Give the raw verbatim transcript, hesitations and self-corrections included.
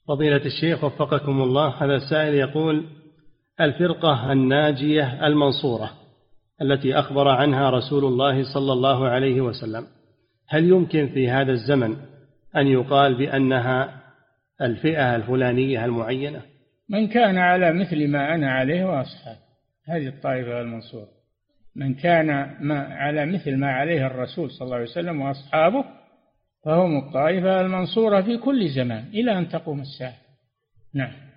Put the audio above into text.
فضيلة الشيخ وفقكم الله، هذا السائل يقول: الفرقة الناجية المنصورة التي أخبر عنها رسول الله صلى الله عليه وسلم، هل يمكن في هذا الزمن أن يقال بأنها الفئة الفلانية المعينة؟ من كان على مثل ما أنا عليه وأصحابي، هذه الطائفة المنصورة. من كان ما على مثل ما عليه الرسول صلى الله عليه وسلم وأصحابه فهم الطائفة المنصورة في كل زمان إلى أن تقوم الساعة. نعم.